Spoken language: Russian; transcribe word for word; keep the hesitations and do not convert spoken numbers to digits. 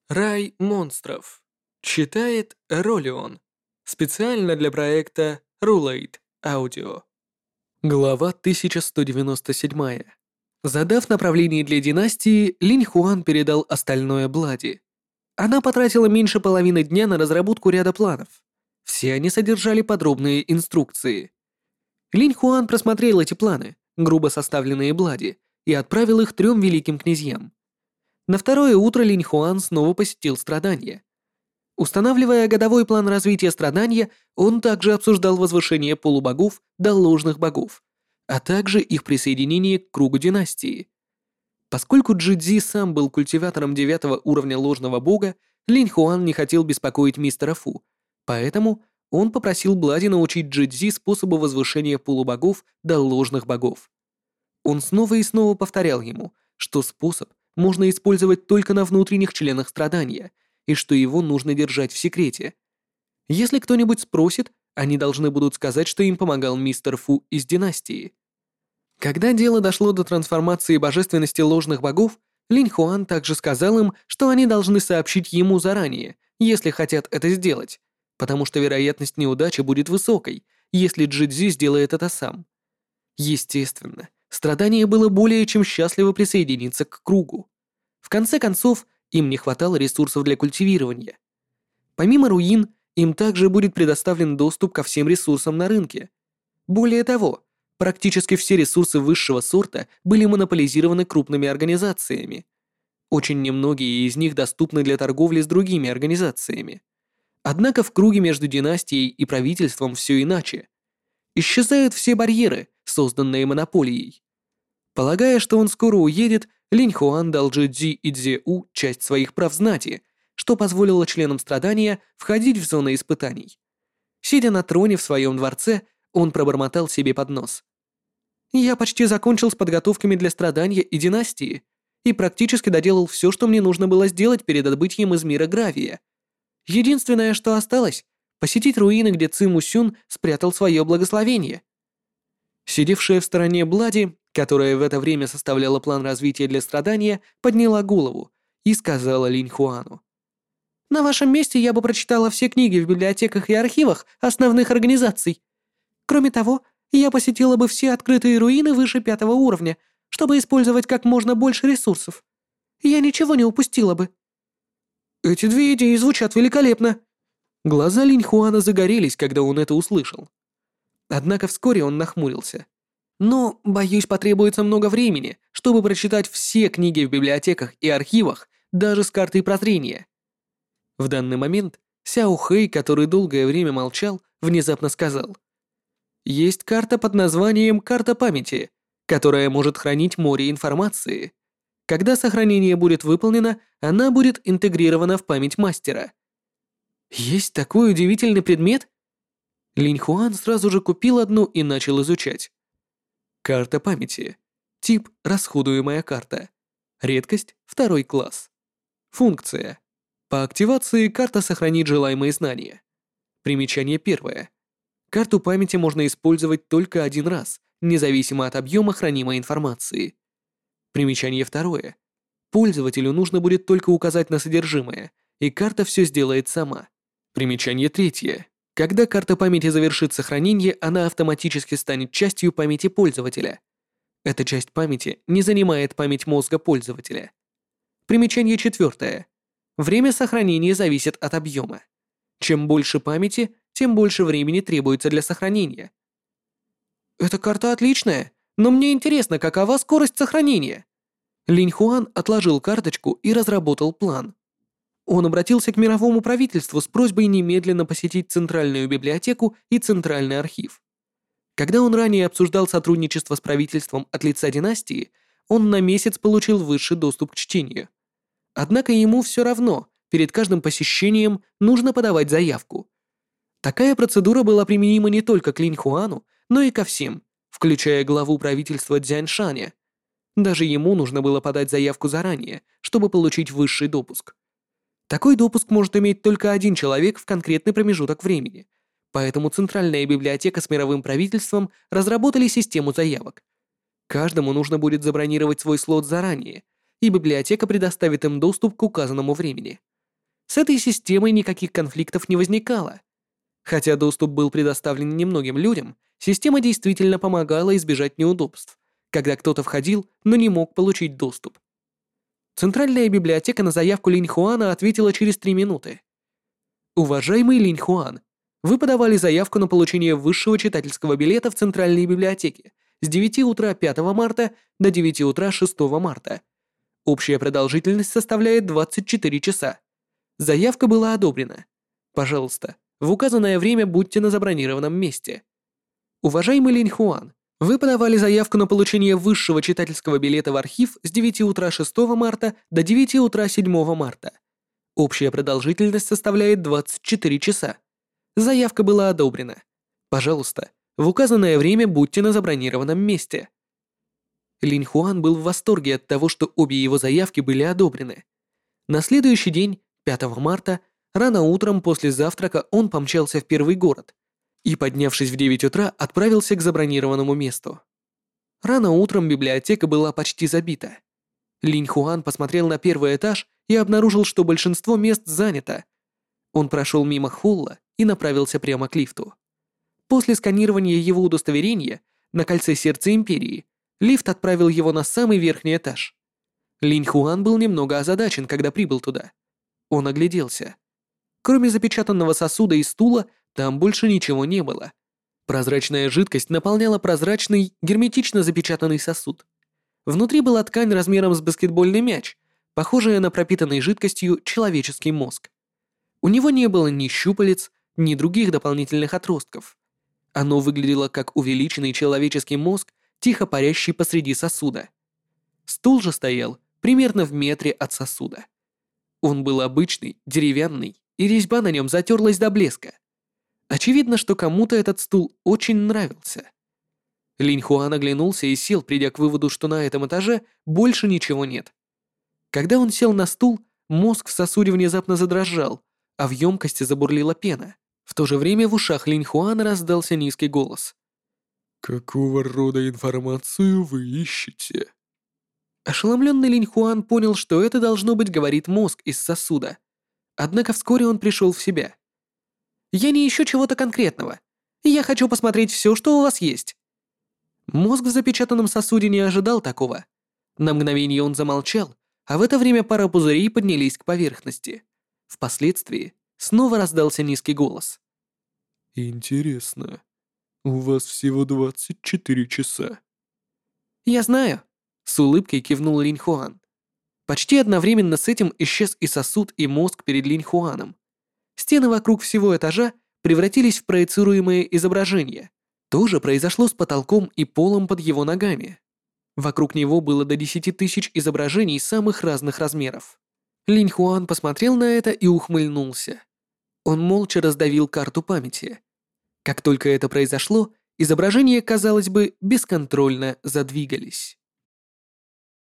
Рай монстров. Читает Ролион. Специально для проекта Rulate Audio. Глава тысяча сто девяносто семь. Задав направление для династии, Линь Хуан передал остальное Блади. Она потратила меньше половины дня на разработку ряда планов. Все они содержали подробные инструкции. Линь Хуан просмотрел эти планы, грубо составленные Блади, и отправил их трем великим князьям. На второе утро Линь Хуан снова посетил страдания. Устанавливая годовой план развития страдания, он также обсуждал возвышение полубогов до ложных богов, а также их присоединение к кругу династии. Поскольку Джидзи сам был культиватором девятого уровня ложного бога, Линь Хуан не хотел беспокоить мистера Фу, поэтому он попросил Блади научить Джидзи способу возвышения полубогов до ложных богов. Он снова и снова повторял ему, что способ можно использовать только на внутренних членах страдания, и что его нужно держать в секрете. Если кто-нибудь спросит, они должны будут сказать, что им помогал мистер Фу из династии. Когда дело дошло до трансформации божественности ложных богов, Линь Хуан также сказал им, что они должны сообщить ему заранее, если хотят это сделать, потому что вероятность неудачи будет высокой, если Джидзи сделает это сам. Естественно, страдание было более чем счастливо присоединиться к кругу. В конце концов, им не хватало ресурсов для культивирования. Помимо руин, им также будет предоставлен доступ ко всем ресурсам на рынке. Более того, практически все ресурсы высшего сорта были монополизированы крупными организациями. Очень немногие из них доступны для торговли с другими организациями. Однако в круге между династией и правительством все иначе. Исчезают все барьеры, созданные монополией. Полагая, что он скоро уедет, Линь Хуан дал Джидзи и Цзеу часть своих прав знати, что позволило членам страдания входить в зоны испытаний. Сидя на троне в своем дворце, он пробормотал себе под нос. «Я почти закончил с подготовками для страдания и династии и практически доделал все, что мне нужно было сделать перед отбытием из мира Гравия. Единственное, что осталось — посетить руины, где Ци Мусюн спрятал свое благословение». Сидевшая в стороне Блади, которая в это время составляла план развития для страдания, подняла голову и сказала Линь Хуану. «На вашем месте я бы прочитала все книги в библиотеках и архивах основных организаций. Кроме того, я посетила бы все открытые руины выше пятого уровня, чтобы использовать как можно больше ресурсов. Я ничего не упустила бы». «Эти две идеи звучат великолепно». Глаза Линь Хуана загорелись, когда он это услышал. Однако вскоре он нахмурился. «Но, боюсь, потребуется много времени, чтобы прочитать все книги в библиотеках и архивах, даже с картой прозрения». В данный момент Сяо Хэй, который долгое время молчал, внезапно сказал. «Есть карта под названием «Карта памяти», которая может хранить море информации. Когда сохранение будет выполнено, она будет интегрирована в память мастера». «Есть такой удивительный предмет?» Линь Хуан сразу же купил одну и начал изучать. Карта памяти. Тип — расходуемая карта. Редкость — второй класс. Функция. По активации карта сохранит желаемые знания. Примечание первое. Карту памяти можно использовать только один раз, независимо от объема хранимой информации. Примечание второе. Пользователю нужно будет только указать на содержимое, и карта все сделает сама. Примечание третье. Когда карта памяти завершит сохранение, она автоматически станет частью памяти пользователя. Эта часть памяти не занимает память мозга пользователя. Примечание четвертое. Время сохранения зависит от объема. Чем больше памяти, тем больше времени требуется для сохранения. «Эта карта отличная, но мне интересно, какова скорость сохранения?» Линь Хуан отложил карточку и разработал план. Он обратился к мировому правительству с просьбой немедленно посетить Центральную библиотеку и Центральный архив. Когда он ранее обсуждал сотрудничество с правительством от лица династии, он на месяц получил высший доступ к чтению. Однако ему все равно, перед каждым посещением нужно подавать заявку. Такая процедура была применима не только к Линь Хуану, но и ко всем, включая главу правительства Цзяньшаня. Даже ему нужно было подать заявку заранее, чтобы получить высший допуск. Такой допуск может иметь только один человек в конкретный промежуток времени, поэтому Центральная библиотека с мировым правительством разработали систему заявок. Каждому нужно будет забронировать свой слот заранее, и библиотека предоставит им доступ к указанному времени. С этой системой никаких конфликтов не возникало. Хотя доступ был предоставлен немногим людям, система действительно помогала избежать неудобств, когда кто-то входил, но не мог получить доступ. Центральная библиотека на заявку Линь Хуана ответила через три минуты. Уважаемый Линь Хуан, вы подавали заявку на получение высшего читательского билета в Центральной библиотеке с девяти утра пятого марта до девяти утра шестого марта. Общая продолжительность составляет двадцать четыре часа. Заявка была одобрена. Пожалуйста, в указанное время будьте на забронированном месте. Уважаемый Линь Хуан, вы подавали заявку на получение высшего читательского билета в архив с девяти утра шестого марта до девяти утра седьмого марта. Общая продолжительность составляет двадцать четыре часа. Заявка была одобрена. Пожалуйста, в указанное время будьте на забронированном месте. Линь Хуан был в восторге от того, что обе его заявки были одобрены. На следующий день, пятого марта, рано утром после завтрака он помчался в первый город и, поднявшись в девять утра, отправился к забронированному месту. Рано утром библиотека была почти забита. Линь Хуан посмотрел на первый этаж и обнаружил, что большинство мест занято. Он прошел мимо холла и направился прямо к лифту. После сканирования его удостоверения на кольце сердца Империи, лифт отправил его на самый верхний этаж. Линь Хуан был немного озадачен, когда прибыл туда. Он огляделся. Кроме запечатанного сосуда и стула, там больше ничего не было. Прозрачная жидкость наполняла прозрачный, герметично запечатанный сосуд. Внутри была ткань размером с баскетбольный мяч, похожая на пропитанный жидкостью человеческий мозг. У него не было ни щупалец, ни других дополнительных отростков. Оно выглядело как увеличенный человеческий мозг, тихо парящий посреди сосуда. Стул же стоял примерно в метре от сосуда. Он был обычный, деревянный, и резьба на нем затерлась до блеска. Очевидно, что кому-то этот стул очень нравился. Линь Хуан оглянулся и сел, придя к выводу, что на этом этаже больше ничего нет. Когда он сел на стул, мозг в сосуде внезапно задрожал, а в емкости забурлила пена. В то же время в ушах Линь Хуана раздался низкий голос. «Какого рода информацию вы ищете?» Ошеломленный Линь Хуан понял, что это должно быть говорит мозг из сосуда. Однако вскоре он пришел в себя. «Я не ищу чего-то конкретного. Я хочу посмотреть все, что у вас есть». Мозг в запечатанном сосуде не ожидал такого. На мгновение он замолчал, а в это время пара пузырей поднялись к поверхности. Впоследствии снова раздался низкий голос. «Интересно. У вас всего двадцать четыре часа». «Я знаю», — с улыбкой кивнул Линь Хуан. Почти одновременно с этим исчез и сосуд, и мозг перед Линь Хуаном. Стены вокруг всего этажа превратились в проецируемые изображения. То же произошло с потолком и полом под его ногами. Вокруг него было до десяти тысяч изображений самых разных размеров. Линь Хуан посмотрел на это и ухмыльнулся. Он молча раздавил карту памяти. Как только это произошло, изображения, казалось бы, бесконтрольно задвигались.